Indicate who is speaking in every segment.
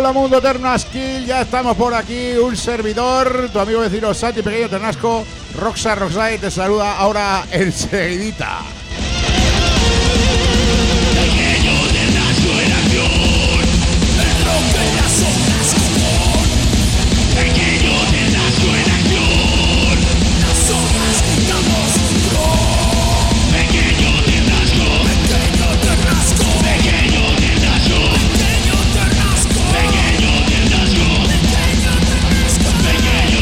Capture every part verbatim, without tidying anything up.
Speaker 1: Hola mundo Ternasquil, ya estamos por aquí, un servidor, tu amigo vecino Santi Pequeño Ternasco, Roxa Roxay te saluda ahora enseguidita.
Speaker 2: Pequeño Ternasco en acción, el rock de las ondas común. Pequeño Ternasco en acción, las ondas gritamos rock. Pequeño Ternasco, pequeño Ternasco, pequeño Ternasco, pequeño Ternasco, pequeño Ternasco, pequeño Ternasco, pequeño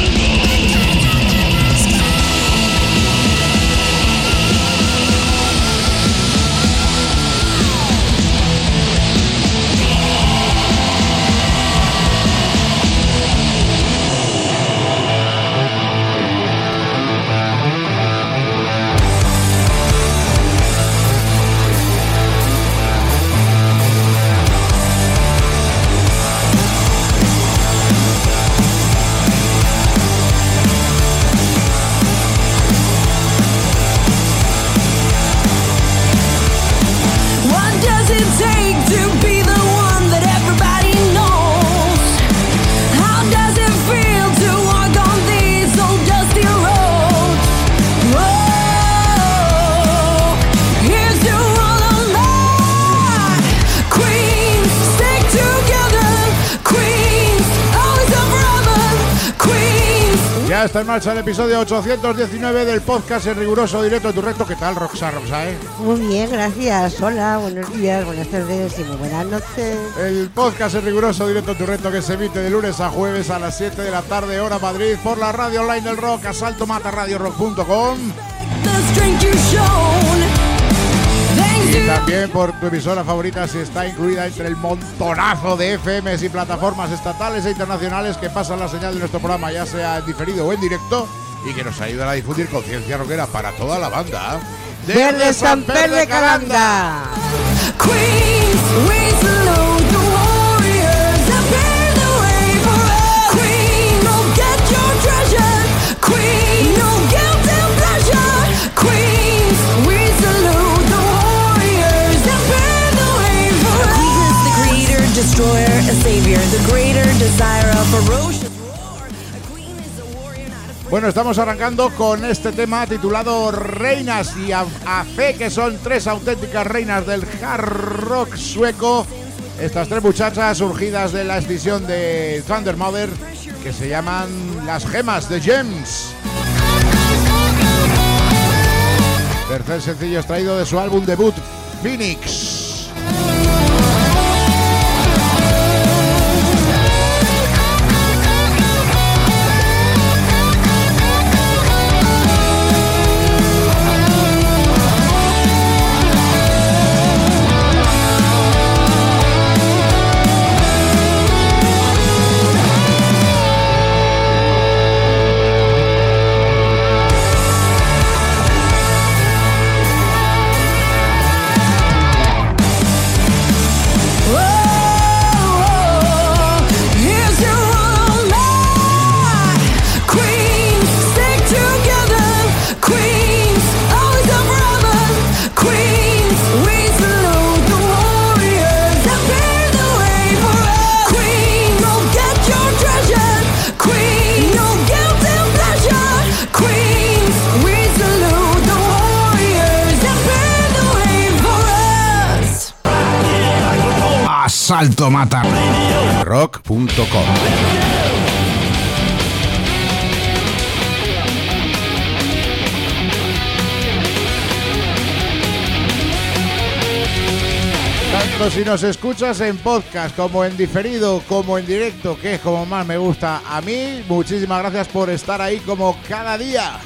Speaker 1: Ya está en marcha el episodio ochocientos diecinueve del podcast en riguroso directo de tu recto. ¿Qué tal, Roxa Roxae?
Speaker 3: Muy bien, gracias. Hola, buenos días, buenas tardes y muy buenas noches.
Speaker 1: El podcast en riguroso directo de tu recto que se emite de lunes a jueves a las siete de la tarde, hora Madrid, por la radio online del rock, asalto mata radio rock punto com. Y también por tu emisora favorita si está incluida entre el montonazo de F Ms y plataformas estatales e internacionales que pasan la señal de nuestro programa, ya sea en diferido o en directo, y que nos ayudan a difundir conciencia rockera para toda la banda.
Speaker 3: ¡Desde Samper de Calanda!
Speaker 4: Destroyer, a savior, the greater desire of ferocious roar. A queen is a warrior, not a...
Speaker 1: Bueno, estamos arrancando con este tema titulado Reinas, y a, a fe que son tres auténticas reinas del hard rock sueco. Estas tres muchachas surgidas de la escisión de Thunder Mother, que se llaman Las Gemas de Gems. Tercer sencillo extraído de su álbum debut, Phoenix. Asalto mata rock punto com. Tanto si nos escuchas en podcast como en diferido como en directo, que es como más me gusta a mí, muchísimas gracias por estar ahí como cada día.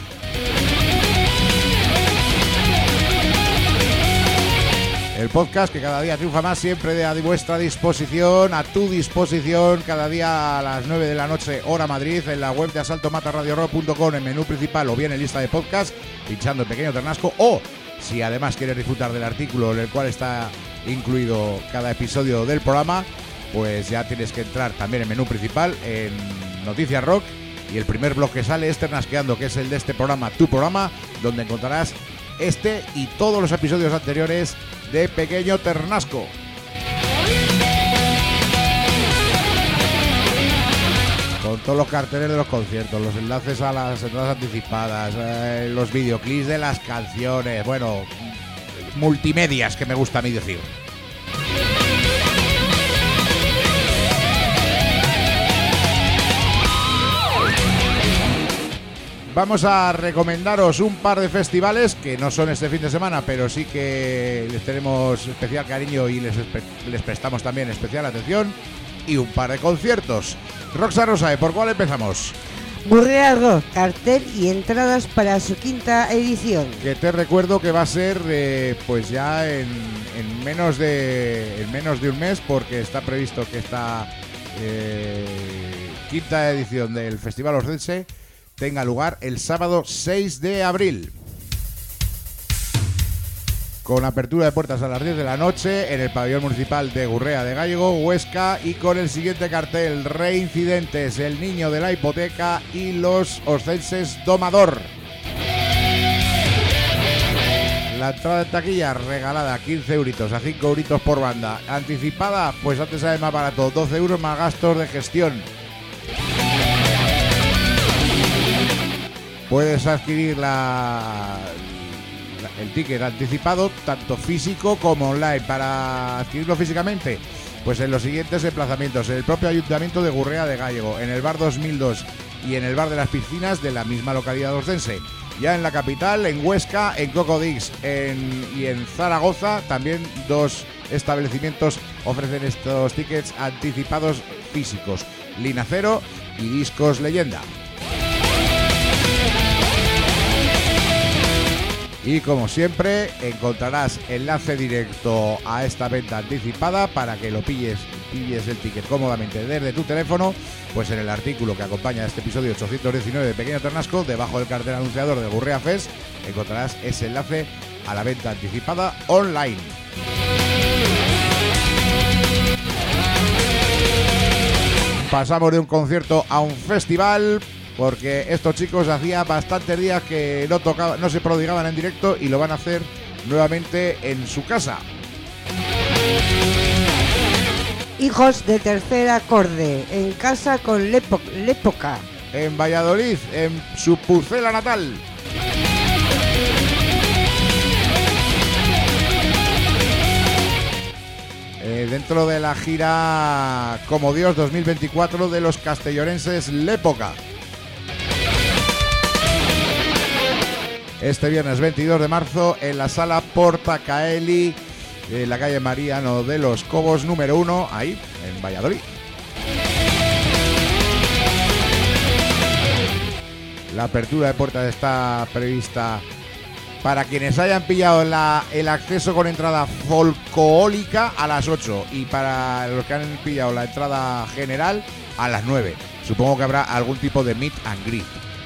Speaker 1: El podcast que cada día triunfa más, siempre a vuestra disposición, a tu disposición, cada día a las nueve de la noche, hora Madrid, en la web de asalto mata radio rock punto com, en menú principal o bien en lista de podcast, pinchando el Pequeño Ternasco, o si además quieres disfrutar del artículo en el cual está incluido cada episodio del programa, pues ya tienes que entrar también en menú principal, en Noticias Rock, y el primer blog que sale es Ternasqueando, que es el de este programa, tu programa, donde encontrarás este y todos los episodios anteriores de Pequeño Ternasco. con todos los carteles de los conciertos, los enlaces a las entradas anticipadas, eh, los videoclips de las canciones, bueno, multimedias que me gusta a mí decir. Vamos a recomendaros un par de festivales que no son este fin de semana, pero sí que les tenemos especial cariño y les, les prestamos también especial atención, y un par de conciertos. Roxa Rosae, ¿por cuál empezamos?
Speaker 3: Gurrea Rock, cartel y entradas para su quinta edición.
Speaker 1: Que te recuerdo que va a ser eh, pues ya en, en, menos de, en menos de un mes, porque está previsto que esta eh, quinta edición del Festival Oscense tenga lugar el sábado seis de abril. Con apertura de puertas a las diez de la noche en el pabellón municipal de Gurrea de Gállego, Huesca, y con el siguiente cartel: Reincidentes, El Niño de la Hipoteca y Los Oscenses Domador. La entrada de taquilla regalada, quince euritos a cinco euritos por banda. Anticipada, pues antes sale más barato, doce euros más gastos de gestión. Puedes adquirir la, la, el ticket anticipado, tanto físico como online. Para adquirirlo físicamente, pues en los siguientes emplazamientos: en el propio Ayuntamiento de Gurrea de Gállego, en el Bar dos mil dos y en el Bar de las Piscinas de la misma localidad oscense. Ya en la capital, en Huesca, en Cocodix en, y en Zaragoza, también dos establecimientos ofrecen estos tickets anticipados físicos: Linacero y Discos Leyenda. Y como siempre, encontrarás enlace directo a esta venta anticipada para que lo pilles, pilles el ticket cómodamente desde tu teléfono, pues en el artículo que acompaña a este episodio ochocientos diecinueve de Pequeño Ternasco, debajo del cartel anunciador de Gurrea Fest, encontrarás ese enlace a la venta anticipada online. Pasamos de un concierto a un festival, porque estos chicos hacía bastantes días que no tocaban, no se prodigaban en directo, y lo van a hacer nuevamente en su casa.
Speaker 3: Hijos de tercer acorde, en casa con Lepo- Lépoca.
Speaker 1: En Valladolid, en su Pucela natal. Eh, dentro de la gira Como Dios dos mil veinticuatro de los castellonenses Lépoca. Este viernes veintidós de marzo en la sala Porta Caeli, en la calle Mariano de los Cobos número uno, ahí en Valladolid. La apertura de puertas está prevista para quienes hayan pillado la, el acceso con entrada folclórica a las ocho, y para los que han pillado la entrada general a las nueve. Supongo que habrá algún tipo de meet and greet.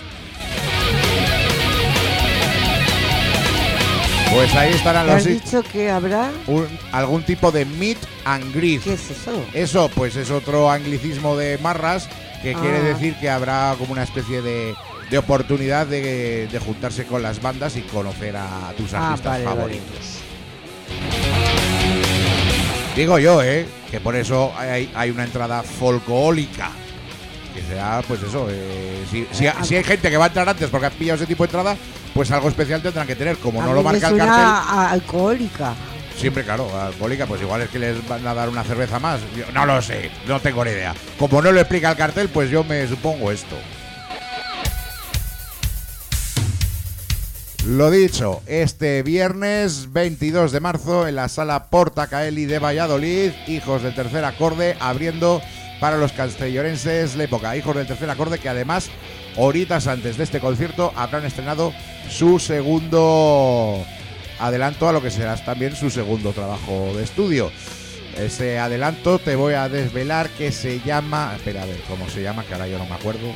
Speaker 1: Pues ahí estarán los...
Speaker 3: ¿Has dicho que habrá?
Speaker 1: Un, algún tipo de meet and greet.
Speaker 3: ¿Qué es eso?
Speaker 1: Eso, pues es otro anglicismo de marras que
Speaker 3: Ah.
Speaker 1: quiere decir que habrá como una especie de, de oportunidad de, de juntarse con las bandas y conocer a tus
Speaker 3: Ah,
Speaker 1: artistas
Speaker 3: vale,
Speaker 1: favoritos.
Speaker 3: vale.
Speaker 1: Digo yo, ¿eh? Que por eso hay, hay una entrada folclórica. Que será, pues eso, eh, si, si, si hay gente que va a entrar antes porque han pillado ese tipo de entrada, pues algo especial tendrán que tener. Como
Speaker 3: A
Speaker 1: no
Speaker 3: mí
Speaker 1: lo
Speaker 3: me
Speaker 1: marca el
Speaker 3: suena
Speaker 1: cartel,
Speaker 3: a alcohólica.
Speaker 1: siempre, claro, alcohólica, pues igual es que les van a dar una cerveza más. Yo no lo sé, no tengo ni idea. Como no lo explica el cartel, pues yo me supongo esto. Lo dicho, este viernes veintidós de marzo en la sala Porta Caeli de Valladolid, Hijos del Tercer Acorde abriendo para los castellonenses Lépoca. Hijos del Tercer Acorde, que además, horitas antes de este concierto, habrán estrenado su segundo adelanto a lo que será también su segundo trabajo de estudio. Ese adelanto te voy a desvelar, que se llama... Espera, a ver, ¿cómo se llama? Que ahora yo no me acuerdo.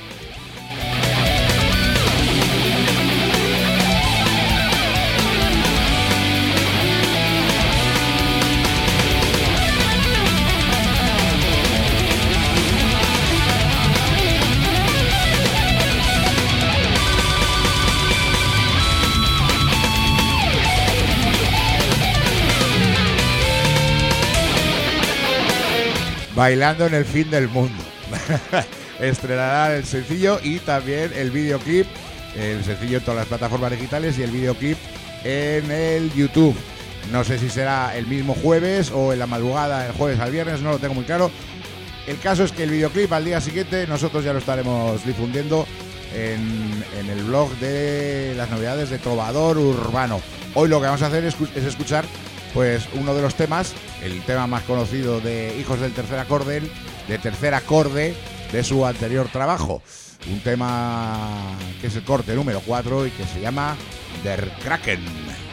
Speaker 1: Bailando en el fin del mundo. estrenarán el sencillo y también el videoclip. El sencillo en todas las plataformas digitales y el videoclip en el YouTube. No sé si será el mismo jueves o en la madrugada, el jueves al viernes, no lo tengo muy claro. El caso es que el videoclip al día siguiente nosotros ya lo estaremos difundiendo en, en el blog de las novedades de Trovador Urbano. Hoy lo que vamos a hacer es, es escuchar pues uno de los temas, el tema más conocido de Hijos del Tercer Acorde, de Tercer Acorde de su anterior trabajo. Un tema que es el corte número cuatro y que se llama Der Kraken.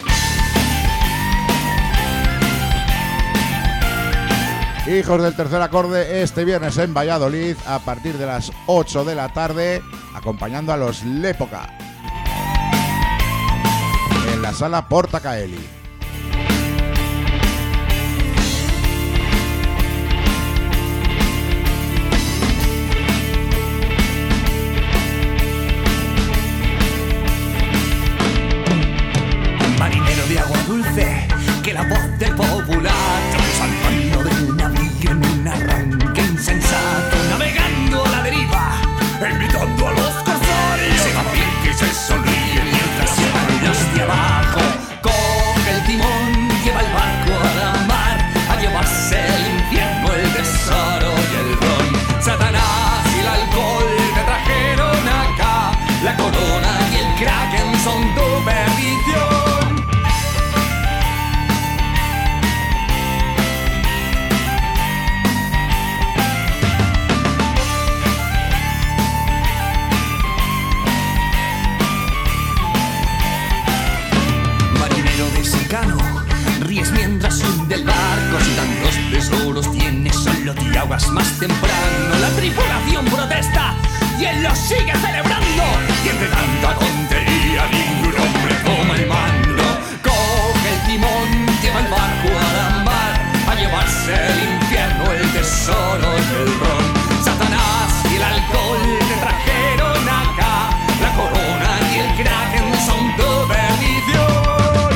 Speaker 1: Hijos del Tercer Acorde este viernes en Valladolid a partir de las ocho de la tarde, acompañando a los L'Época en la sala Porta Caeli.
Speaker 2: Marinero de agua dulce, que la voz del popular traduce al mando del navío en un arranque insensato, navegando a la deriva, invitando a los corsarios. Se va bien que se sonríe mientras se van los de abajo. Coge el timón, lleva el barco a la mar, a llevarse el infierno, el tesoro y el ron. Satanás y el alcohol te trajeron acá, la corona y el kraken son tu perdición. Ríes mientras hunde el barco, si tantos tesoros tienes, solo te ahogas más temprano. La tripulación protesta y él lo sigue celebrando, y entre tanta tontería ningún hombre toma el mando. Coge el timón, lleva el barco a la mar, a llevarse el infierno, el tesoro y el ron. Satanás y el alcohol te trajeron acá, la corona y el kraken son tu perdición.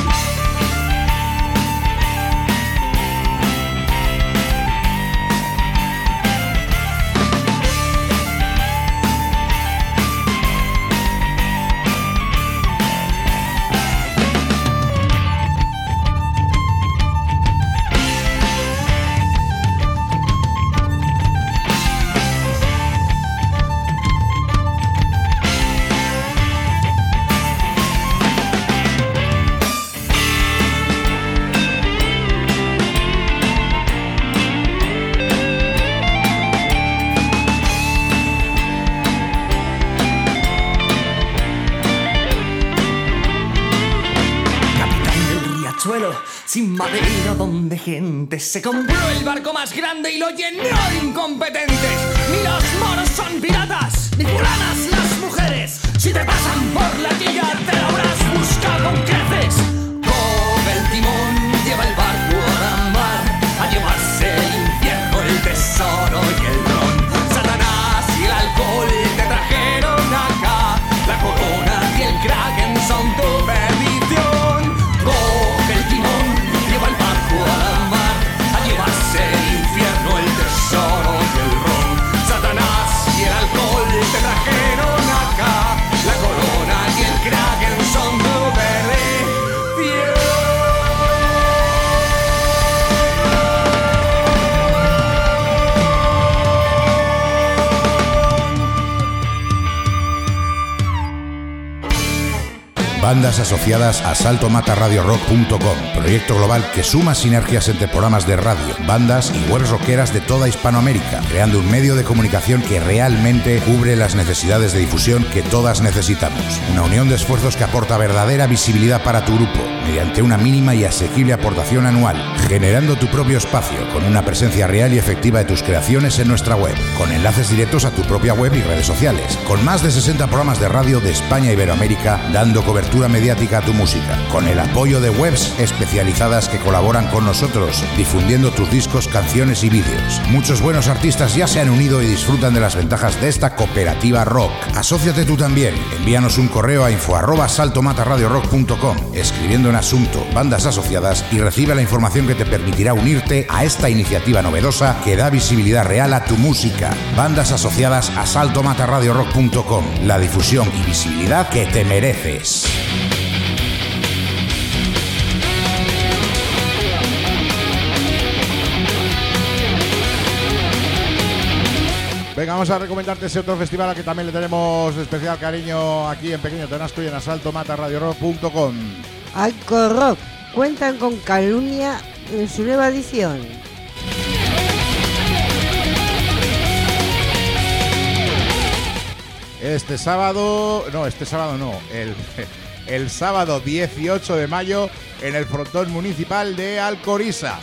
Speaker 2: Sin madera donde gente se compró el barco más grande y lo llenó de incompetentes. Ni los moros son piratas, ni fulanas las mujeres. Si te pasan por la quilla te lo habrás buscado con creces. Coge el timón, lleva el barco a la mar, a llevarse el infierno, el tesoro y el ron. Satanás y el alcohol te trajeron acá, la corona y el kraken son tu perdición. Coge el timón, lleva el barco a la mar, a llevarse el infierno, el tesoro y el ron. Satanás y el alcohol te trajeron acá, la corona y el kraken son tu perdición.
Speaker 1: Bandas asociadas a salto mata radio rock punto com, proyecto global que suma sinergias entre programas de radio, bandas y webs rockeras de toda Hispanoamérica, creando un medio de comunicación que realmente cubre las necesidades de difusión que todas necesitamos. Una unión de esfuerzos que aporta verdadera visibilidad para tu grupo, mediante una mínima y asequible aportación anual, generando tu propio espacio con una presencia real y efectiva de tus creaciones en nuestra web, con enlaces directos a tu propia web y redes sociales, con más de sesenta programas de radio de España e Iberoamérica, dando cobertura cobertura mediática a tu música, con el apoyo de webs especializadas que colaboran con nosotros, difundiendo tus discos, canciones y vídeos. Muchos buenos artistas ya se han unido y disfrutan de las ventajas de esta cooperativa rock. Asóciate tú también. Envíanos un correo a info arroba saltomatarradiorock punto com, escribiendo en asunto bandas asociadas, y recibe la información que te permitirá unirte a esta iniciativa novedosa que da visibilidad real a tu música. Bandas asociadas a saltomatarradiorock punto com. La difusión y visibilidad que te mereces. Venga, vamos a recomendarte ese otro festival al que también le tenemos especial cariño aquí en Pequeño Tenasco y en asalto mata radio rock punto com.
Speaker 3: Alcorrock cuentan con Calumnia en su nueva edición.
Speaker 1: Este sábado, no, este sábado no, el, el sábado dieciocho de mayo en el frontón municipal de Alcoriza.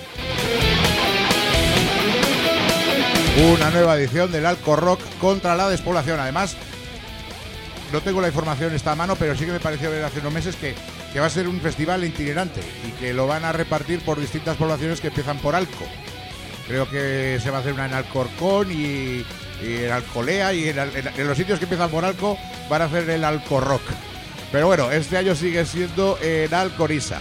Speaker 1: Una nueva edición del Alcorrock contra la despoblación. Además, no tengo la información esta a mano, pero sí que me pareció ver hace unos meses que, que va a ser un festival itinerante y que lo van a repartir por distintas poblaciones que empiezan por Alco. Creo que se va a hacer una en Alcorcón y, y en Alcolea, y en, en, en los sitios que empiezan por Alco van a hacer el Alcorrock. Pero bueno, este año sigue siendo en Alcoriza.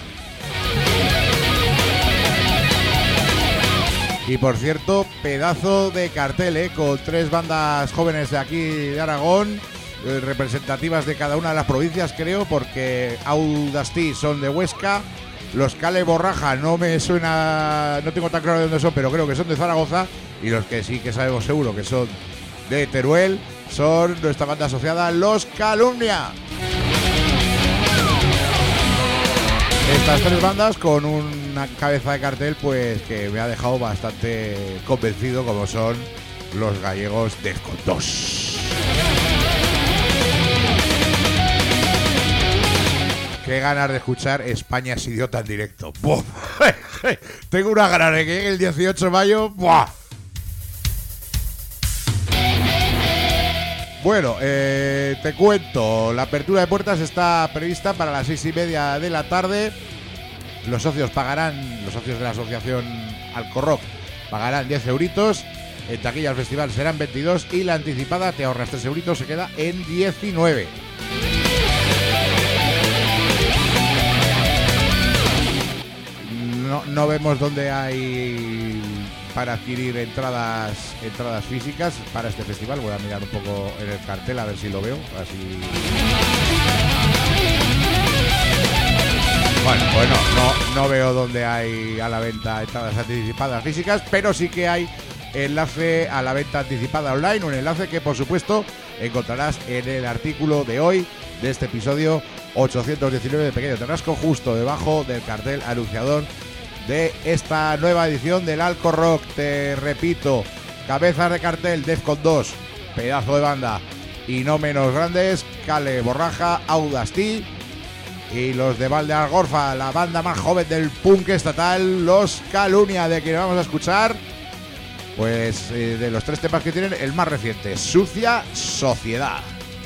Speaker 1: Y por cierto, pedazo de cartel, ¿eh? Con tres bandas jóvenes de aquí de Aragón, eh, representativas de cada una de las provincias, creo, porque Audastí son de Huesca, los Cale Borraja no me suena, no tengo tan claro de dónde son, pero creo que son de Zaragoza, y los que sí que sabemos seguro que son de Teruel son nuestra banda asociada, Los Calumnia. Estas tres bandas con una cabeza de cartel pues que me ha dejado bastante convencido, como son los gallegos Defcon dos. Qué ganas de escuchar España es idiota en directo. ¡Buf! Tengo una ganas de que llegue el dieciocho de mayo. ¡Buah! Bueno, eh, te cuento, la apertura de puertas está prevista para las seis y media de la tarde. Los socios pagarán, los socios de la asociación Alcorrock pagarán diez euritos. En taquilla al festival serán veintidós y la anticipada te ahorras tres euritos, se queda en diecinueve. No, no vemos dónde hay para adquirir entradas entradas físicas para este festival. Voy a mirar un poco en el cartel a ver si lo veo. Así. Bueno, bueno, no, no veo dónde hay a la venta entradas anticipadas físicas, pero sí que hay enlace a la venta anticipada online, un enlace que por supuesto encontrarás en el artículo de hoy de este episodio ochocientos diecinueve de Pequeño Tenasco, justo debajo del cartel anunciador de esta nueva edición del Alcorrock. Te repito, cabezas de cartel Defcon dos, pedazo de banda, y no menos grandes, Cale Borraja, Audastí, y los de Valdealgorfa, la banda más joven del punk estatal, Los Calumnia, de quienes vamos a escuchar, pues eh, de los tres temas que tienen, el más reciente, Sucia Sociedad.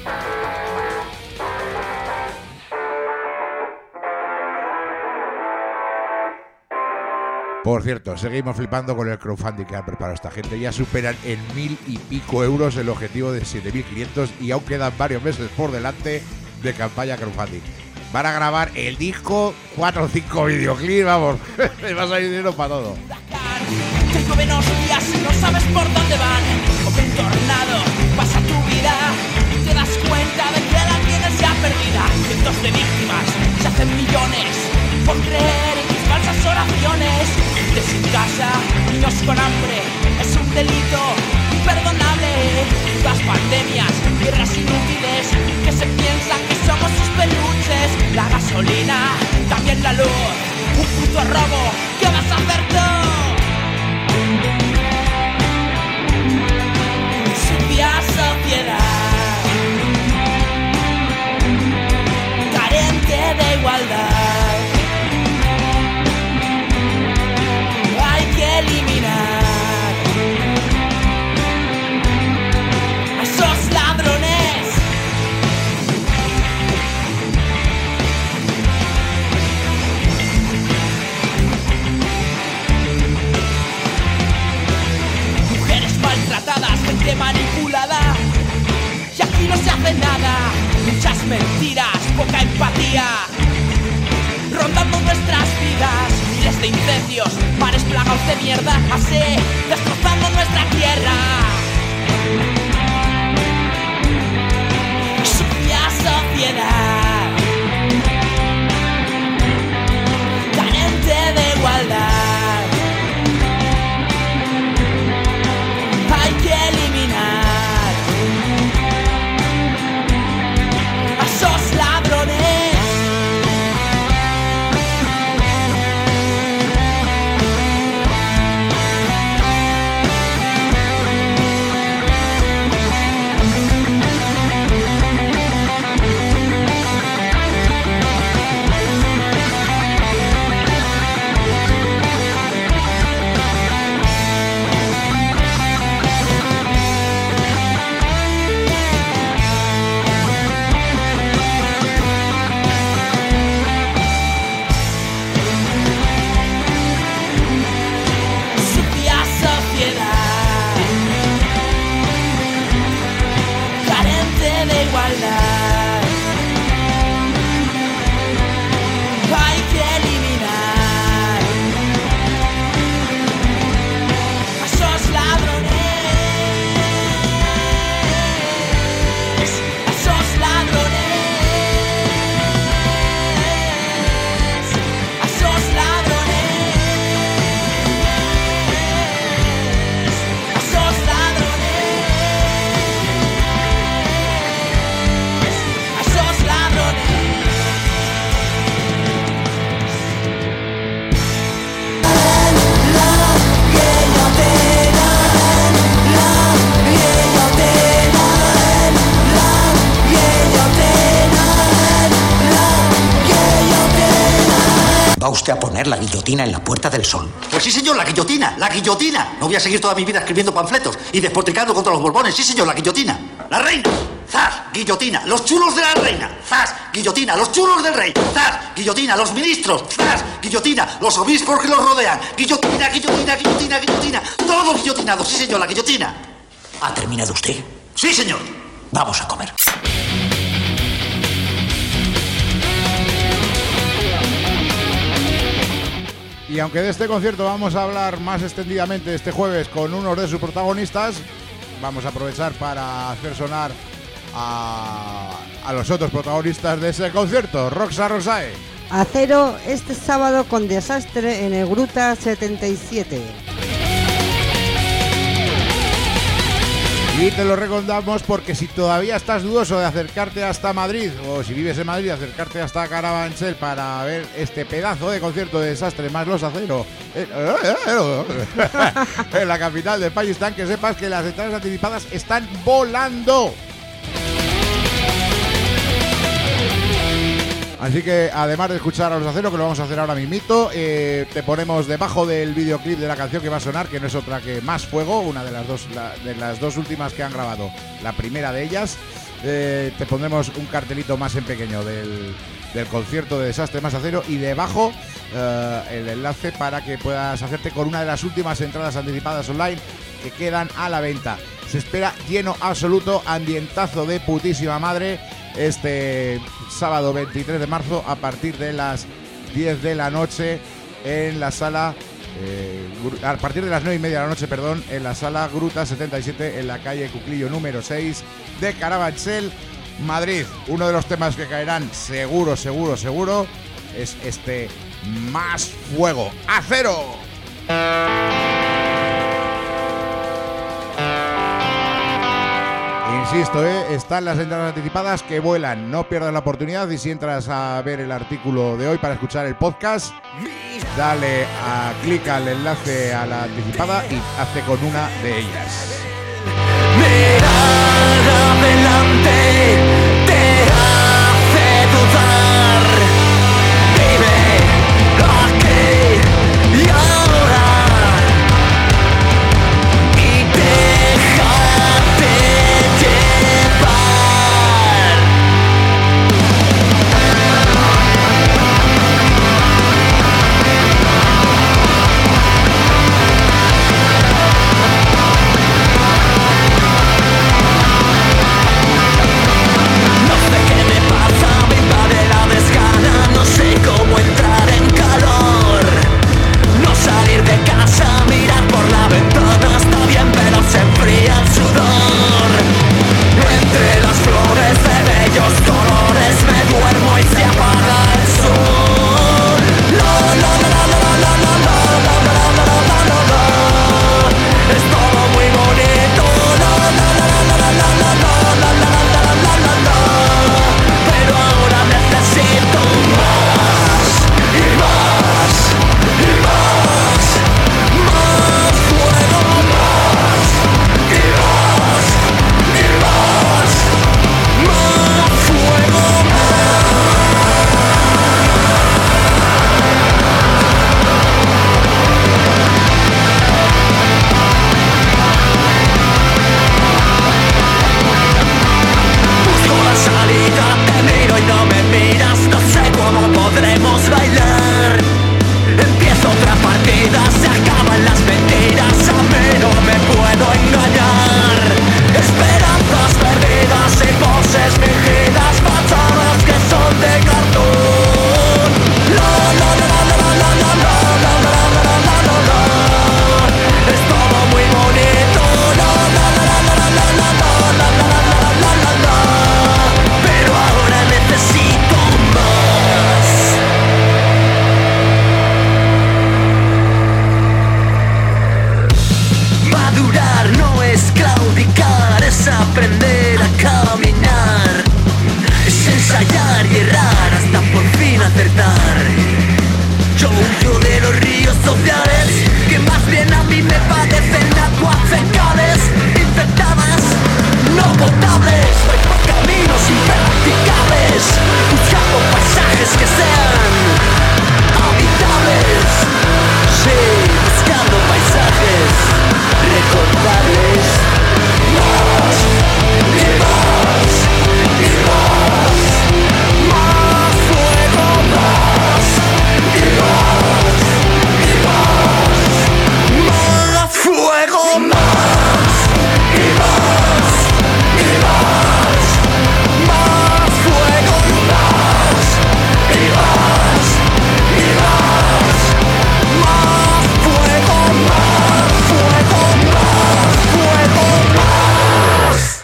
Speaker 1: Por cierto, seguimos flipando con el crowdfunding que han preparado esta gente. Ya superan en mil y pico euros el objetivo de siete mil quinientos y aún quedan varios meses por delante de campaña crowdfunding. Van a grabar el disco, cuatro o cinco videoclips, vamos, les va a salir dinero para todo.
Speaker 5: Que llueve unos días y no sabes por dónde van, o que un tornado pasa tu vida y te das cuenta de que la tienes ya perdida. Cientos de víctimas se hacen millones por creer en tus falsas oraciones. Gente sin casa, niños con hambre, es un delito imperdonable. Las pandemias, guerras inútiles, que se piensan que somos sus peluches. La gasolina, también la luz, un puto robo, ¿qué vas a hacer tú? Sucia sociedad, carente de igualdad, hay que eliminar a esos ladrones. las mentiras, poca empatía, rondando nuestras vidas, miles de incendios, mares plagados de mierda, así destrozando nuestra tierra. Sucia sociedad, carente de igualdad, hay que eliminar a esos ladrones.
Speaker 6: ¿Va usted a poner la guillotina en la Puerta del Sol?
Speaker 7: Pues sí, señor, la guillotina, la guillotina. No voy a seguir toda mi vida escribiendo panfletos y despotricando contra los borbones. Sí, señor, la guillotina. La reina. ¡Zas! Guillotina. Los chulos de la reina. ¡Zas! Guillotina. Los chulos del rey. ¡Zas! Guillotina. Los ministros. ¡Zas! Guillotina. Los obispos que los rodean. Guillotina, guillotina, guillotina, guillotina. Todo guillotinado. Sí, señor, la guillotina.
Speaker 6: ¿Ha terminado usted?
Speaker 7: Sí, señor.
Speaker 6: Vamos a comer.
Speaker 1: Y aunque de este concierto vamos a hablar más extendidamente este jueves con uno de sus protagonistas, vamos a aprovechar para hacer sonar a, a los otros protagonistas de ese concierto. Roxa Rosae.
Speaker 3: Acero este sábado con Desastre en el Gruta setenta y siete.
Speaker 1: Y te lo recomendamos porque si todavía estás dudoso de acercarte hasta Madrid, o si vives en Madrid, acercarte hasta Carabanchel para ver este pedazo de concierto de Desastre más los Acero en la capital del Pakistán, que sepas que las entradas anticipadas están volando. Así que además de escuchar a los Acero, que lo vamos a hacer ahora mismito, eh, te ponemos debajo del videoclip de la canción que va a sonar, que no es otra que Más Fuego, una de las dos, la, de las dos últimas que han grabado, la primera de ellas. Eh, te pondremos un cartelito más en pequeño del, del concierto de Desastre más Acero y debajo eh, el enlace para que puedas hacerte con una de las últimas entradas anticipadas online que quedan a la venta. Se espera lleno absoluto, ambientazo de putísima madre este sábado veintitrés de marzo a partir de las diez de la noche en la sala eh, a partir de las nueve y media de la noche, perdón, en la sala Gruta setenta y siete en la calle Cuclillo número seis de Carabanchel, Madrid. Uno de los temas que caerán seguro, seguro, seguro es este Más Fuego. ¡Acero! Insisto, ¿eh? Están las entradas anticipadas que vuelan. No pierdas la oportunidad y si entras a ver el artículo de hoy para escuchar el podcast, dale a clic al enlace a la anticipada y hazte con una de ellas.
Speaker 2: Mirar adelante te hace dudar. Vive aquí y ahora y déjate llevar. despertar. Yo huyo de los ríos sociales, que más bien a mí me parecen aguas fecales, infectadas, no potables. Voy por caminos impracticables, buscando paisajes que sean habitables. Sí, buscando paisajes recordables. Más y más y más. Más fuego, más y más y más. Más fuego, más y más y más. Más fuego, más y más y más. Más fuego, más fuego, más fuego, más.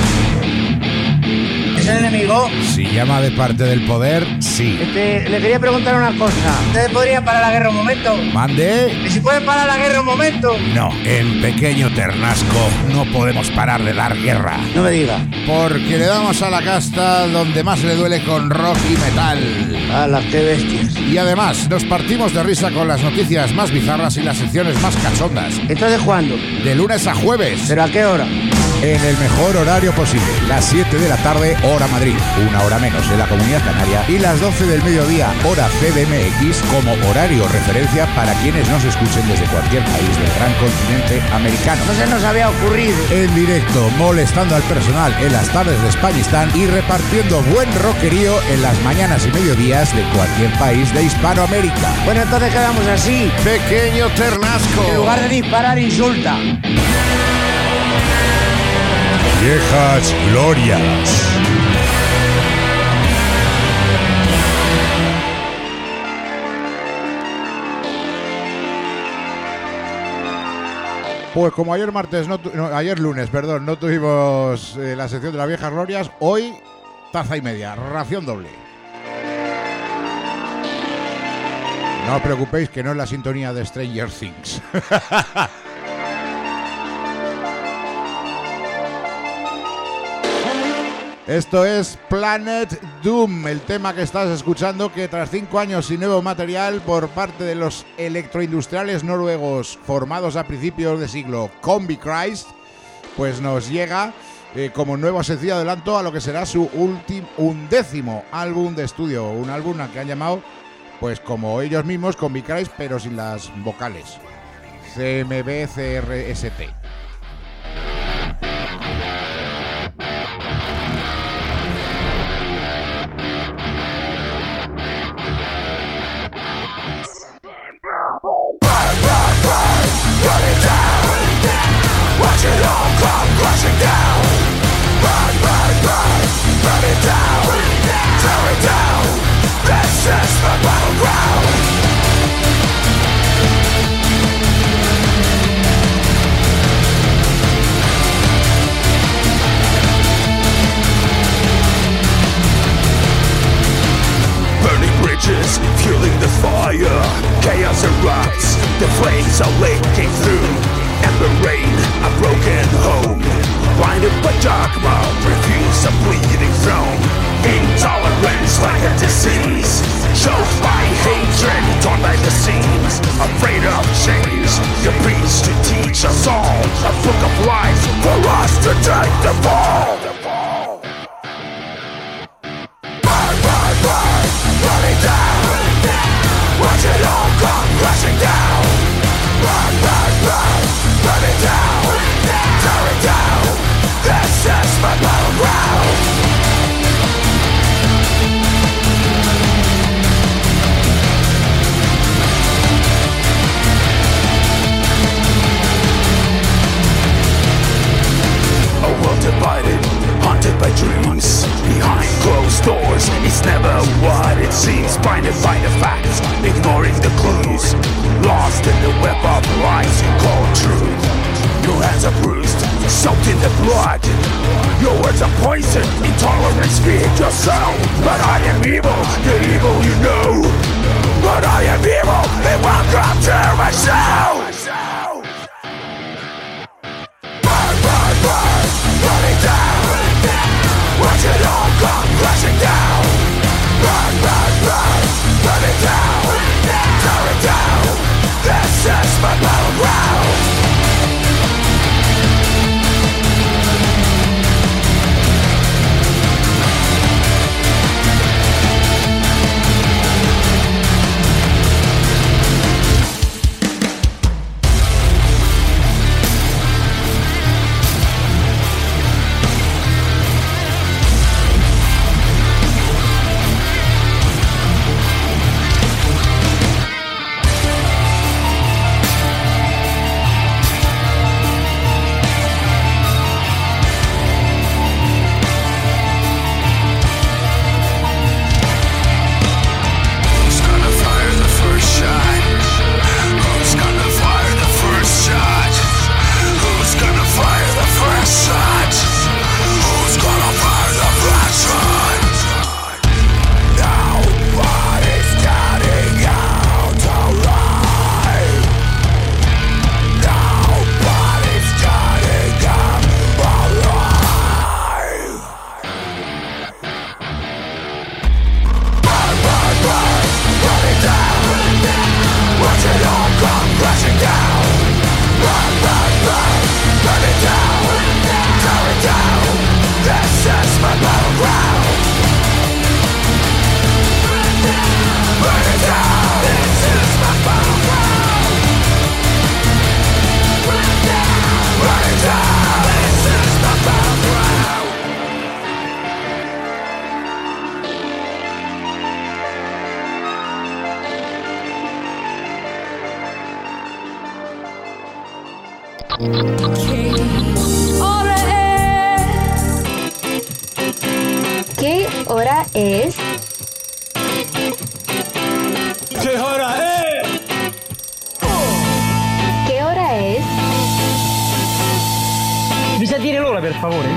Speaker 8: ¿Es el enemigo?
Speaker 1: Si llama de parte del poder, sí.
Speaker 8: Este, le quería preguntar una cosa. ¿Ustedes podrían parar la guerra un momento?
Speaker 1: ¿Mande?
Speaker 8: ¿Y si pueden parar la guerra un momento?
Speaker 1: No, en Pequeño Ternasco no podemos parar de dar guerra.
Speaker 8: No me diga.
Speaker 1: Porque le damos a la casta donde más le duele con rock y metal.
Speaker 8: ¡Hala, qué bestias!
Speaker 1: Y además nos partimos de risa con las noticias más bizarras y las secciones más cachondas.
Speaker 8: ¿Entonces cuándo?
Speaker 1: De lunes a jueves.
Speaker 8: ¿Pero a qué hora?
Speaker 1: En el mejor horario posible, las siete de la tarde, hora Madrid, una hora menos en la Comunidad Canaria, y las doce del mediodía, hora C D M X, como horario referencia para quienes nos escuchen desde cualquier país del gran continente americano.
Speaker 8: No se nos había ocurrido.
Speaker 1: En directo, molestando al personal en las tardes de Españistán y repartiendo buen rockerío en las mañanas y mediodías de cualquier país de Hispanoamérica.
Speaker 8: Bueno, entonces quedamos así.
Speaker 1: Pequeño Ternasco.
Speaker 8: En lugar de disparar, insulta.
Speaker 1: Viejas glorias. Pues como ayer martes, no, tu, no ayer lunes, perdón, no tuvimos eh, la sección de las viejas glorias, hoy taza y media, ración doble. No os preocupéis que no es la sintonía de Stranger Things. Esto es Planet Doom, el tema que estás escuchando, que tras cinco años sin nuevo material por parte de los electroindustriales noruegos formados a principios de siglo Combichrist, pues nos llega eh, como nuevo sencillo adelanto a lo que será su último, undécimo álbum de estudio, un álbum al que han llamado, pues como ellos mismos, Combichrist, pero sin las vocales, C M B C R S T.
Speaker 2: Watch it all come crashing down. Burn, burn, burn, burn it down. Tear it down. This is the battleground. Burning bridges, fueling the fire. Chaos erupts, the flames are licking through. Ember rain, a broken home. Blinded by dogma, refuse a bleeding throne. Intolerance like a disease, choked by hatred, torn by the seams. Afraid of change, you preach to teach us all a book of lies for us to take the fall. Burn, burn, burn, burn it down. Watch it all come crashing down. Burn, burn, burn, burn it down. Tear it down. This is my battleground. A world divided, haunted by dreams. Behind closed doors, it's never what it seems. Blinded by the facts, ignoring the clues. Lost in the web of lies you call truth. Your hands are bruised, soaked in the blood. Your words are poison, intolerance feed your soul. But I am evil, the evil you know. But I am evil, and welcome to my soul. Burn, burn, burn, burn it down. Watch it all come crashing down. Burn, burn, burn.
Speaker 9: ¿Qué hora es?
Speaker 2: ¿Qué hora es?
Speaker 9: ¿Qué hora es?
Speaker 8: Mi sa dire l'ora, per favore?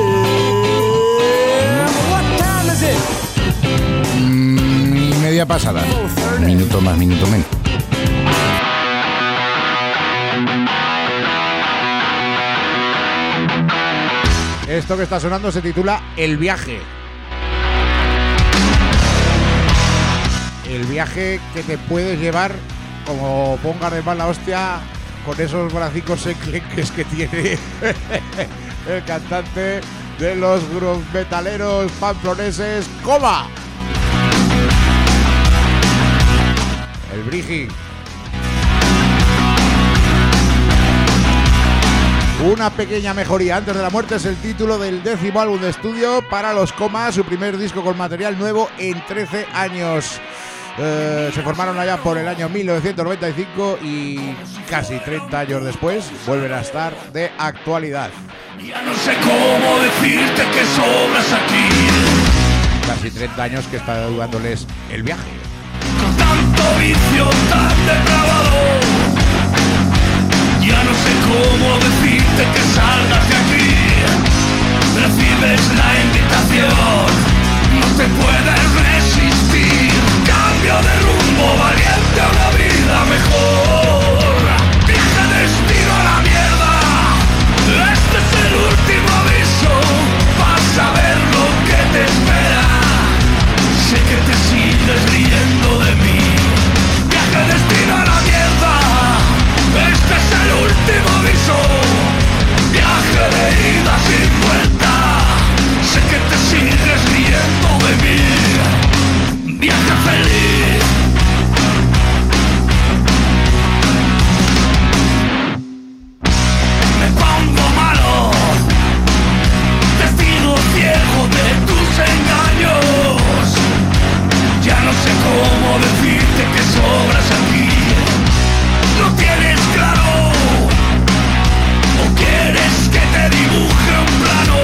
Speaker 1: Mm, media pasada. Minuto más, minuto menos. Esto que está sonando se titula El viaje. El viaje que te puedes llevar, como ponga de mala hostia, con esos bracicos enclenques que tiene el cantante de los grupos metaleros pamploneses, Coma. El Brigi. Una pequeña mejoría antes de la muerte es el título del décimo álbum de estudio para los Coma, su primer disco con material nuevo en trece años. Eh, se formaron allá por el año mil novecientos noventa y cinco y casi treinta años después vuelven a estar de actualidad.
Speaker 2: Ya no sé cómo decirte que sobras aquí.
Speaker 1: Casi treinta años que está dudándoles el viaje.
Speaker 2: Con tanto vicio tan depravado. Ya no sé cómo decirte que salgas de aquí. Recibes la invitación, no te puedes resistir. Cambio de rumbo, valiente a una vida mejor. Viaje destino a la mierda. Este es el último aviso. Vas a ver lo que te espera. Sé que te sigues riendo de mí. Viaje destino a la mierda. Este es el último aviso. Viaje de ida sin vuelta. Sé que te sigues riendo de mí. Viaje feliz. Me pongo malo. Testigo ciego de tus engaños. Ya no sé cómo decirte que sobras aquí. ¿Lo tienes claro? ¿O quieres que te dibuje un plano?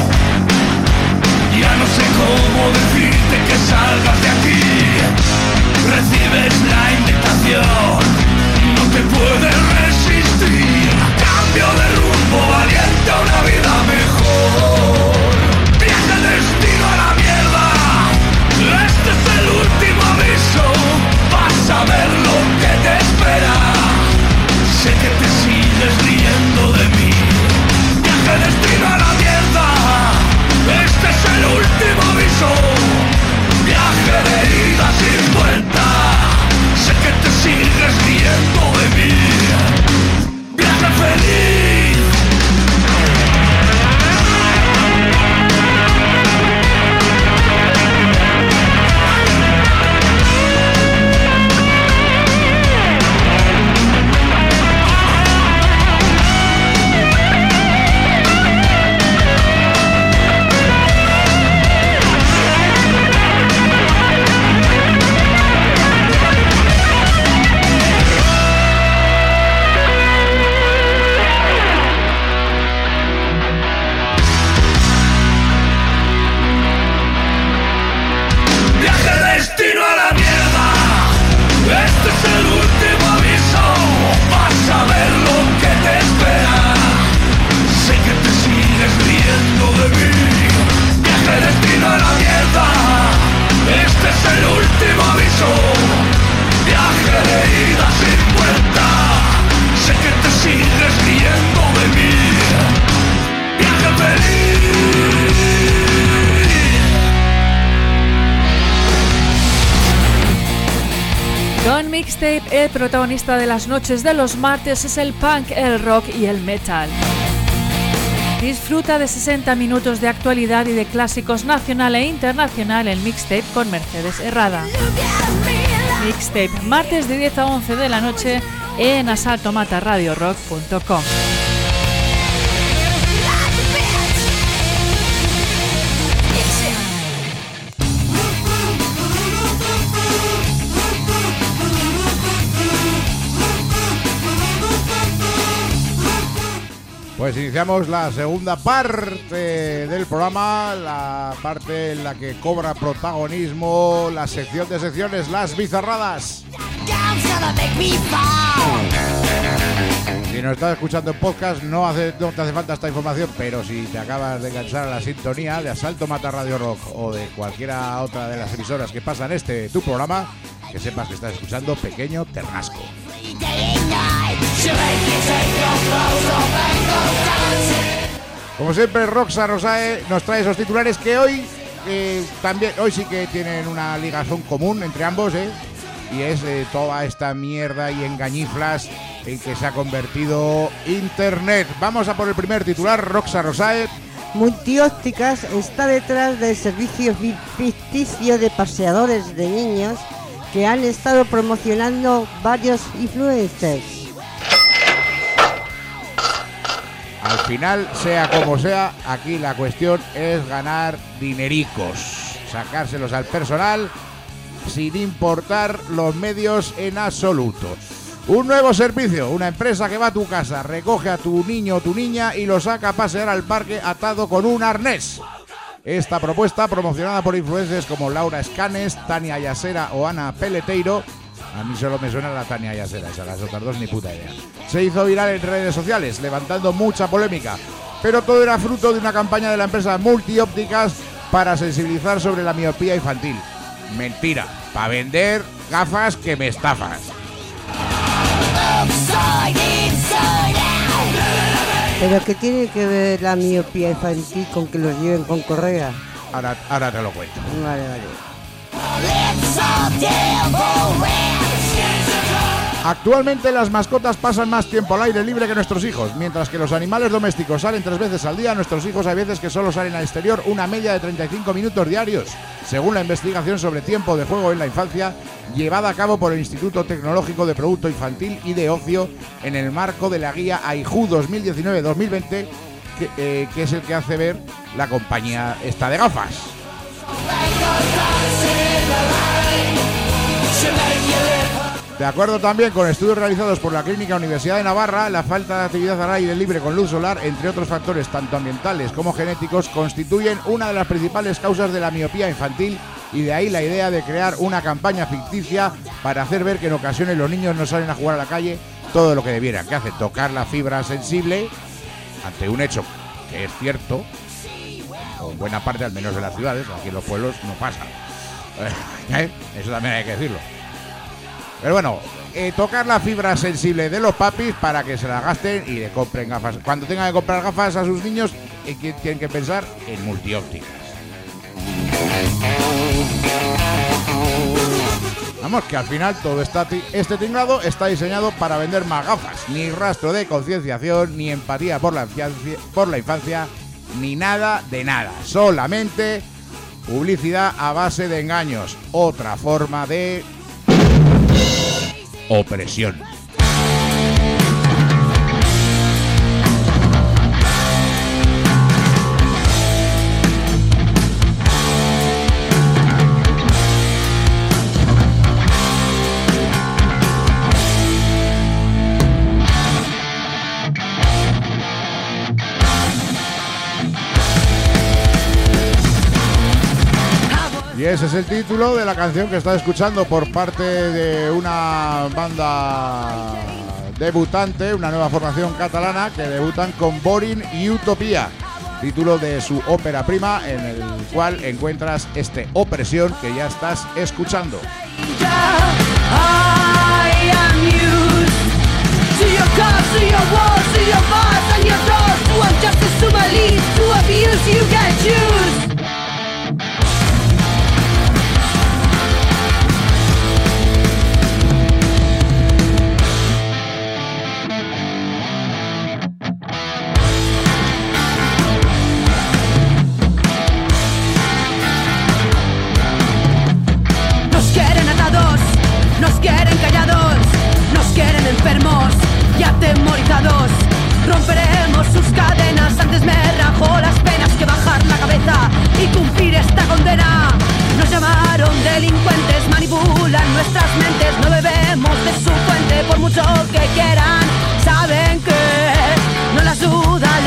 Speaker 2: Ya no sé cómo decirte que salgas de aquí. Recibes la invitación, no te puedes resistir. Cambio de rumbo, valiente a una vida mejor. Viaje destino a la mierda. Este es el último aviso. Vas a ver lo que te espera. Sé que te sigues riendo de mí. Viaje destino a la mierda. Este es el último aviso. Viaje de ida sin vuelta. Sé que te sigues riendo de mí. Viaje feliz.
Speaker 10: Mixtape, el protagonista de las noches de los martes es el punk, el rock y el metal. Disfruta de sesenta minutos de actualidad y de clásicos nacional e internacional en Mixtape con Mercedes Herrada. Mixtape, martes de diez a once de la noche en asalto mata radio rock punto com.
Speaker 1: Pues iniciamos la segunda parte del programa, la parte en la que cobra protagonismo la sección de secciones, las bizarradas. Si nos estás escuchando en podcast, no, hace, no te hace falta esta información, pero si te acabas de enganchar a la sintonía de Asalto Mata Radio Rock o de cualquiera otra de las emisoras que pasan este tu programa, que sepas que estás escuchando Pequeño Ternasco. Como siempre, Roxa Rosae nos trae esos titulares que hoy eh, también hoy sí que tienen una ligazón común entre ambos, ¿eh? Y es eh, toda esta mierda y engañiflas en que se ha convertido Internet. Vamos a por el primer titular, Roxa Rosae.
Speaker 3: Multiópticas está detrás del servicio ficticio de paseadores de niños que han estado promocionando varios influencers.
Speaker 1: Al final, sea como sea, aquí la cuestión es ganar dinericos, sacárselos al personal sin importar los medios en absoluto. Un nuevo servicio, una empresa que va a tu casa, recoge a tu niño o tu niña y lo saca a pasear al parque atado con un arnés. Esta propuesta, promocionada por influencers como Laura Escanes, Tania Yasera o Ana Peleteiro, a mí solo me suena la Tania Yasera, esas las otras dos ni puta idea, se hizo viral en redes sociales, levantando mucha polémica, pero todo era fruto de una campaña de la empresa Multiópticas para sensibilizar sobre la miopía infantil. Mentira, para vender gafas que me estafas.
Speaker 3: ¿Pero qué tiene que ver la miopía infantil con que los lleven con correa?
Speaker 1: Ahora, ahora te lo cuento.
Speaker 3: Vale, vale.
Speaker 1: Actualmente las mascotas pasan más tiempo al aire libre que nuestros hijos. Mientras que los animales domésticos salen tres veces al día, nuestros hijos hay veces que solo salen al exterior una media de treinta y cinco minutos diarios, según la investigación sobre tiempo de juego en la infancia llevada a cabo por el Instituto Tecnológico de Producto Infantil y de Ocio en el marco de la guía A I J U dos mil diecinueve dos mil veinte, que, eh, que es el que hace ver la compañía esta de gafas. De acuerdo también con estudios realizados por la Clínica Universidad de Navarra, la falta de actividad al aire libre con luz solar, entre otros factores tanto ambientales como genéticos, constituyen una de las principales causas de la miopía infantil, y de ahí la idea de crear una campaña ficticia para hacer ver que en ocasiones los niños no salen a jugar a la calle todo lo que debieran, que hace tocar la fibra sensible ante un hecho que es cierto, o buena parte al menos de las ciudades, aquí en los pueblos no pasa. ¿Eh? Eso también hay que decirlo. Pero bueno, eh, tocar la fibra sensible de los papis para que se la gasten y le compren gafas. Cuando tengan que comprar gafas a sus niños, eh, tienen que pensar en multiópticas. Vamos, que al final todo está este tinglado está diseñado para vender más gafas. Ni rastro de concienciación, ni empatía por la, por la infancia, ni nada de nada. Solamente publicidad a base de engaños. Otra forma de opresión. Y ese es el título de la canción que está escuchando por parte de una banda debutante, una nueva formación catalana que debutan con Boring y Utopía, título de su ópera prima, en el cual encuentras este Opresión que ya estás escuchando.
Speaker 11: Nos quieren callados, nos quieren enfermos y atemorizados. Romperemos sus cadenas, antes me rajo las penas que bajar la cabeza y cumplir esta condena. Nos llamaron delincuentes, manipulan nuestras mentes, no bebemos de su fuente por mucho que quieran. Saben que no las duda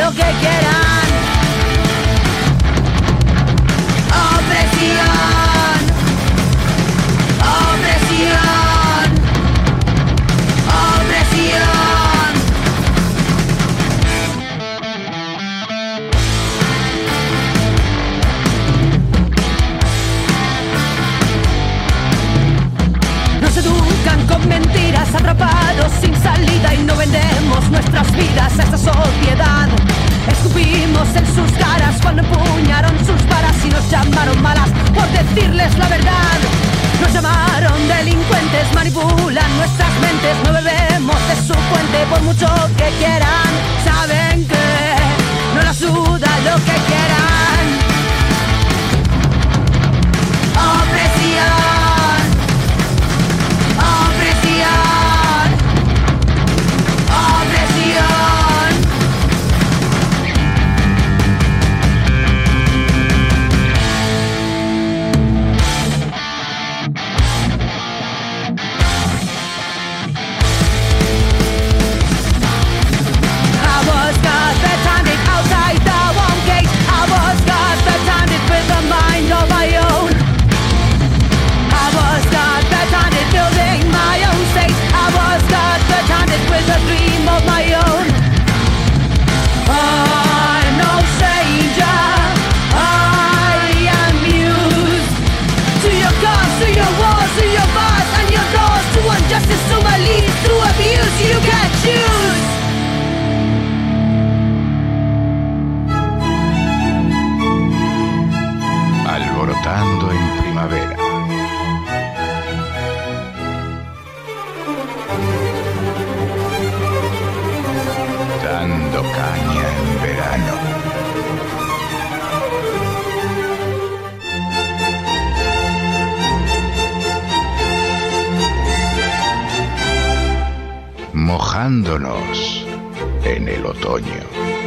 Speaker 11: vimos en sus caras cuando empuñaron sus varas y nos llamaron malas por decirles la verdad. Nos llamaron delincuentes, manipulan nuestras mentes, no bebemos de su fuente por mucho que quieran. Saben que no la suda lo que quieran. Opresión, opresión, opresión. I was got the time outside the one gate. I was got the time with a mind of my own. I was got the time building my own state. I was got the time with a dream of my own. I'm no stranger. I am used to your cause, to your wars, to your bars and your doors, to injustice, to malice, to abuse. You can't choose.
Speaker 12: Alborotando en primavera. Dando caña en verano. Mojándonos en el otoño.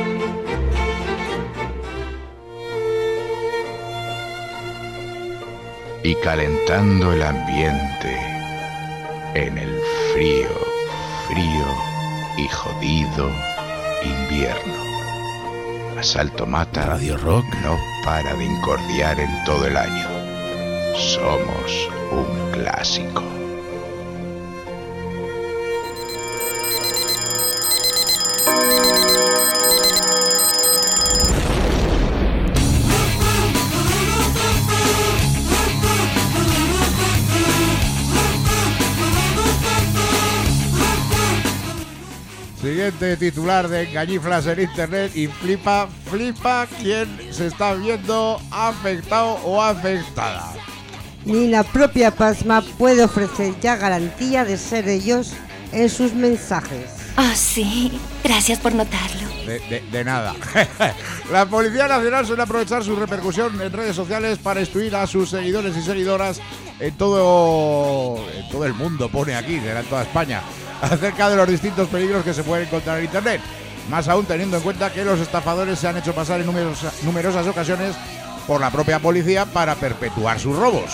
Speaker 12: Y calentando el ambiente en el frío, frío y jodido invierno. Asalto Mata Radio Rock no para de incordiar en todo el año. Somos un clásico.
Speaker 1: Siguiente titular de Engañiflas en internet y flipa, flipa quien se está viendo afectado o afectada.
Speaker 3: Ni la propia Pasma puede ofrecer ya garantía de ser ellos en sus mensajes.
Speaker 13: Oh, sí. Gracias por notarlo.
Speaker 1: De, de, de nada. La Policía Nacional suele aprovechar su repercusión en redes sociales para instruir a sus seguidores y seguidoras en todo, en todo el mundo, pone aquí, será en toda España, acerca de los distintos peligros que se pueden encontrar en internet. Más aún teniendo en cuenta que los estafadores se han hecho pasar en numerosa, numerosas ocasiones por la propia policía para perpetuar sus robos.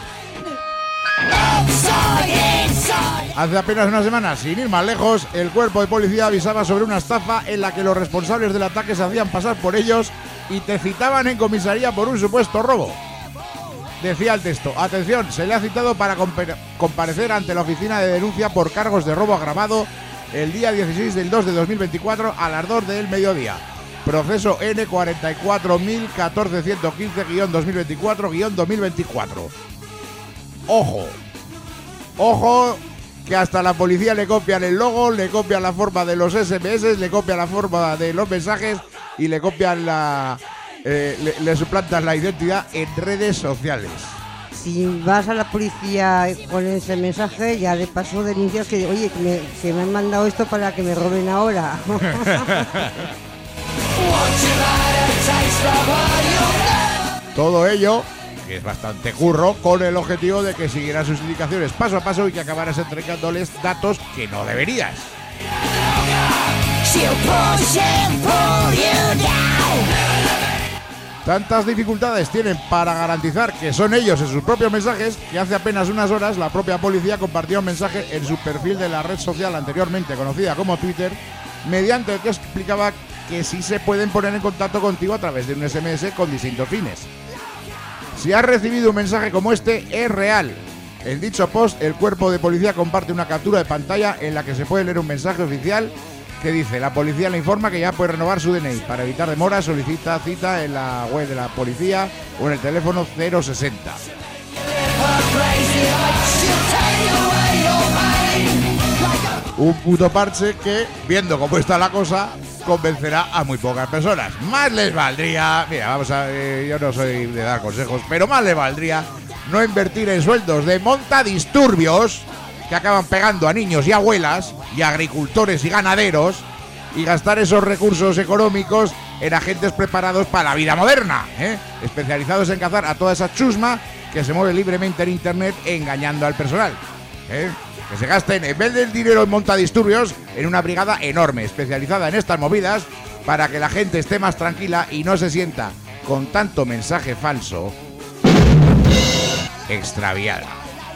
Speaker 1: Hace apenas unas semanas, sin ir más lejos, el cuerpo de policía avisaba sobre una estafa en la que los responsables del ataque se hacían pasar por ellos y te citaban en comisaría por un supuesto robo. Decía el texto: atención, se le ha citado para comparecer ante la oficina de denuncia por cargos de robo agravado el día dieciséis del dos de dos mil veinticuatro a las dos del mediodía. Proceso N cuarenta y cuatro mil catorce ciento quince guión dos mil veinticuatro guión dos mil veinticuatro. Ojo, ojo, que hasta la policía le copian el logo, le copian la forma de los S M S, le copian la forma de los mensajes y le copian la... Eh, le, le suplantan la identidad en redes sociales.
Speaker 3: Si vas a la policía con ese mensaje, ya de paso denuncias que, oye, que me, que me han mandado esto para que me roben ahora.
Speaker 1: Todo ello, que es bastante curro, con el objetivo de que siguieras sus indicaciones paso a paso y que acabaras entregándoles datos que no deberías. Tantas dificultades tienen para garantizar que son ellos en sus propios mensajes que hace apenas unas horas la propia policía compartió un mensaje en su perfil de la red social anteriormente conocida como Twitter, mediante el que explicaba que sí se pueden poner en contacto contigo a través de un S M S con distintos fines. Si has recibido un mensaje como este, es real. En dicho post, el cuerpo de policía comparte una captura de pantalla en la que se puede leer un mensaje oficial que dice: la policía le informa que ya puede renovar su D N I. Para evitar demoras, solicita cita en la web de la policía o en el teléfono cero sesenta. Un puto parche que, viendo cómo está la cosa, convencerá a muy pocas personas. Más les valdría, mira, vamos a, eh, yo no soy de dar consejos, pero más les valdría no invertir en sueldos de montadisturbios que acaban pegando a niños y abuelas y agricultores y ganaderos y gastar esos recursos económicos en agentes preparados para la vida moderna, ¿eh? especializados en cazar a toda esa chusma que se mueve libremente en internet engañando al personal, ¿eh? que se gasten en vez del dinero en montadisturbios en una brigada enorme especializada en estas movidas para que la gente esté más tranquila y no se sienta con tanto mensaje falso extraviada.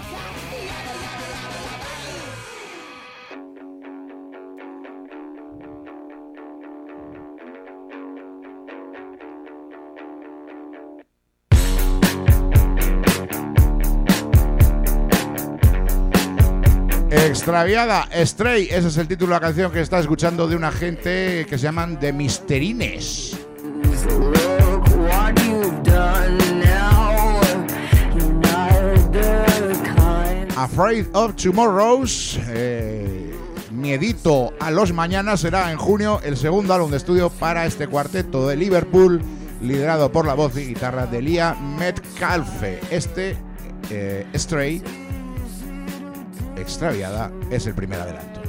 Speaker 1: Extraviada, Stray, ese es el título de la canción que está escuchando de una gente que se llaman The Misterines. Afraid of Tomorrows, eh, Miedito a los Mañanas, será en junio el segundo álbum de estudio para este cuarteto de Liverpool, liderado por la voz y guitarra de Lia Metcalfe. Este, eh, Stray, Extraviada, es el primer adelanto.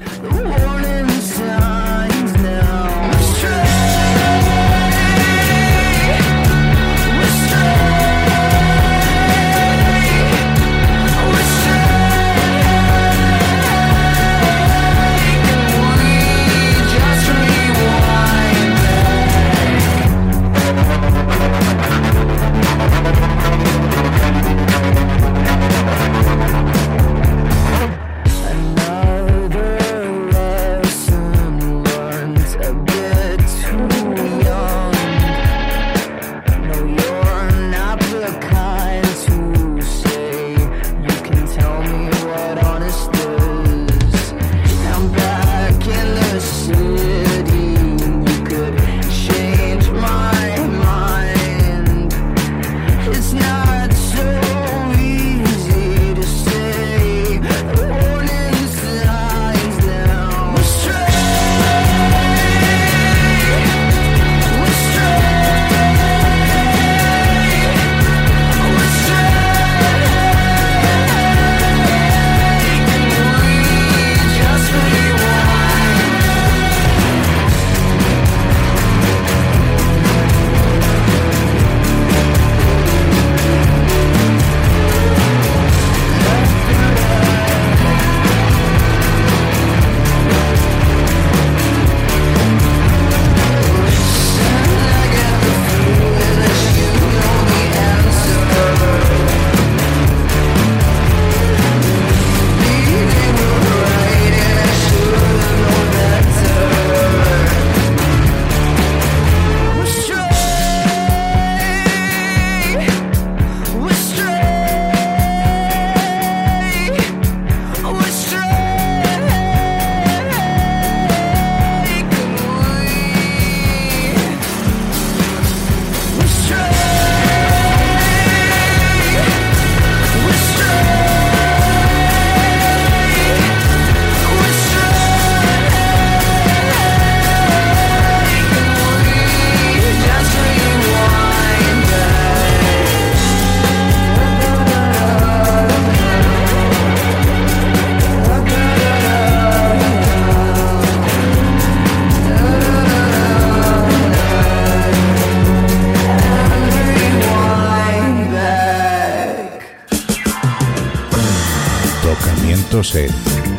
Speaker 12: Sed.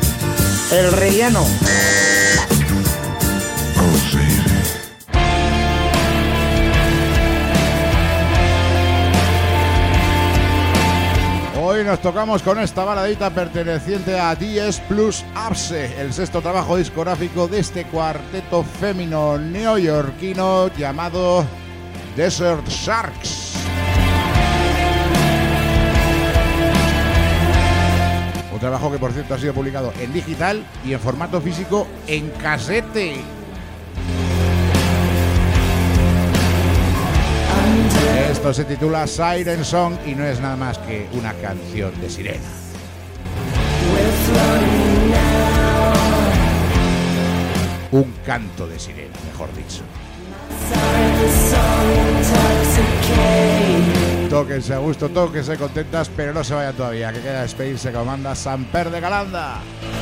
Speaker 8: El rellano.
Speaker 12: Oh, sí.
Speaker 1: Hoy nos tocamos con esta baladita perteneciente a D S Plus Abse, el sexto trabajo discográfico de este cuarteto fémino neoyorquino llamado Desert Sharks. Trabajo que por cierto ha sido publicado en digital y en formato físico en casete. Esto se titula Siren Song y no es nada más que una canción de sirena. un canto de sirena, mejor dicho. Tóquense a gusto, tóquense contentas, pero no se vayan todavía, que queda despedirse como manda Samper de Calanda.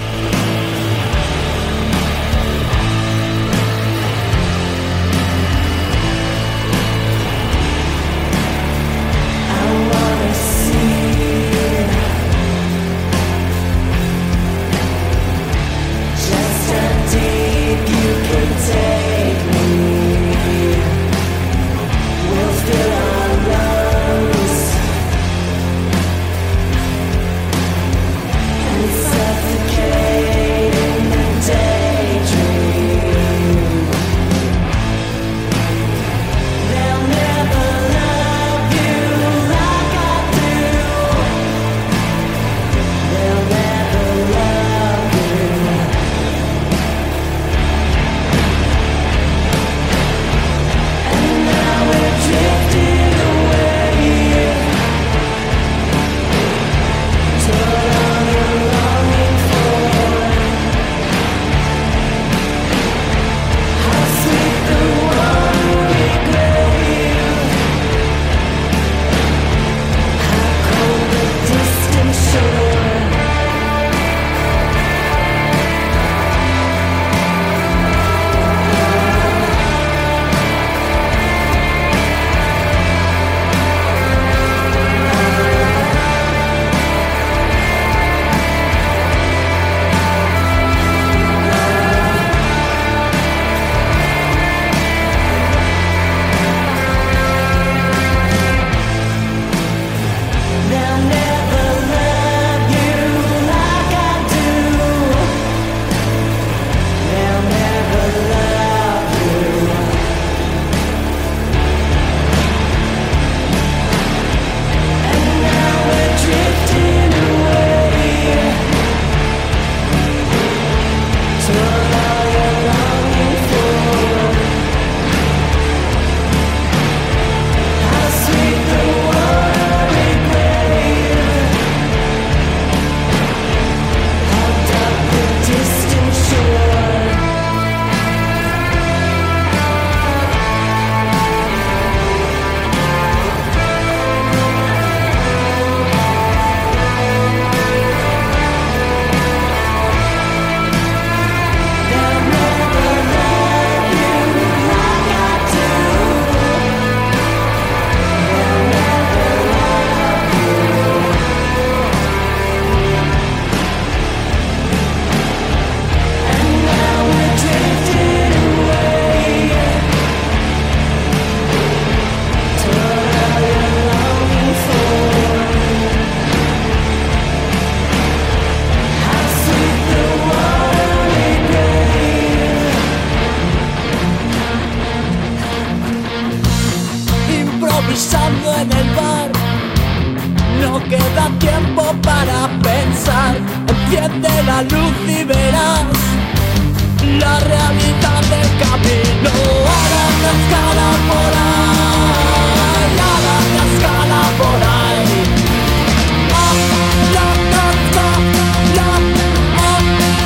Speaker 5: En el bar no queda tiempo para pensar. Enciende la luz y verás la realidad del camino. A la cascada por ahí, a la cascada por ahí. A la cascada, la, a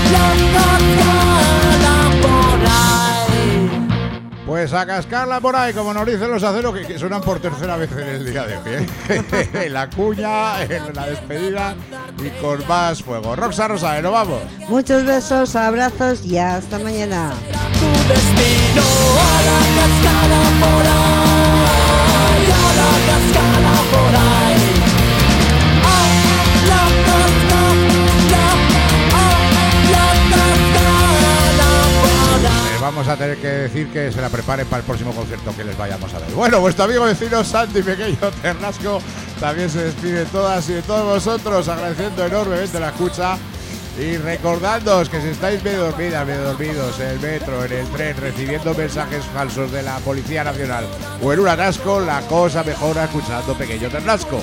Speaker 5: la cascada por ahí.
Speaker 1: Pues a cascarla por ahí, como nos dicen los aceros, que, que suenan por tercera vez en el día de hoy, ¿eh? La cuña, en la despedida y con más fuego. Roxa Rosa, ¿no vamos?
Speaker 3: Muchos besos, abrazos y hasta mañana.
Speaker 5: Tu destino a la cascada por ahí, a la cascada por ahí. A la cascada, a la cascada por ahí.
Speaker 1: Vamos a tener que decir que se la preparen para el próximo concierto que les vayamos a ver. Bueno, vuestro amigo vecino Santi Pequeño Ternasco también se despide de todas y de todos vosotros, agradeciendo enormemente la escucha y recordándoos que si estáis medio dormidas, medio dormidos en el metro, en el tren, recibiendo mensajes falsos de la Policía Nacional o en un atasco, la cosa mejora escuchando Pequeño Ternasco.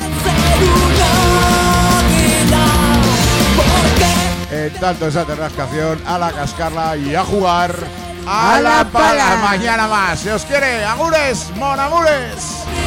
Speaker 1: En tanto esa terrascación, a la cascarla y a jugar a, a la pala. Mañana más. Se os quiere. Agures, monamures.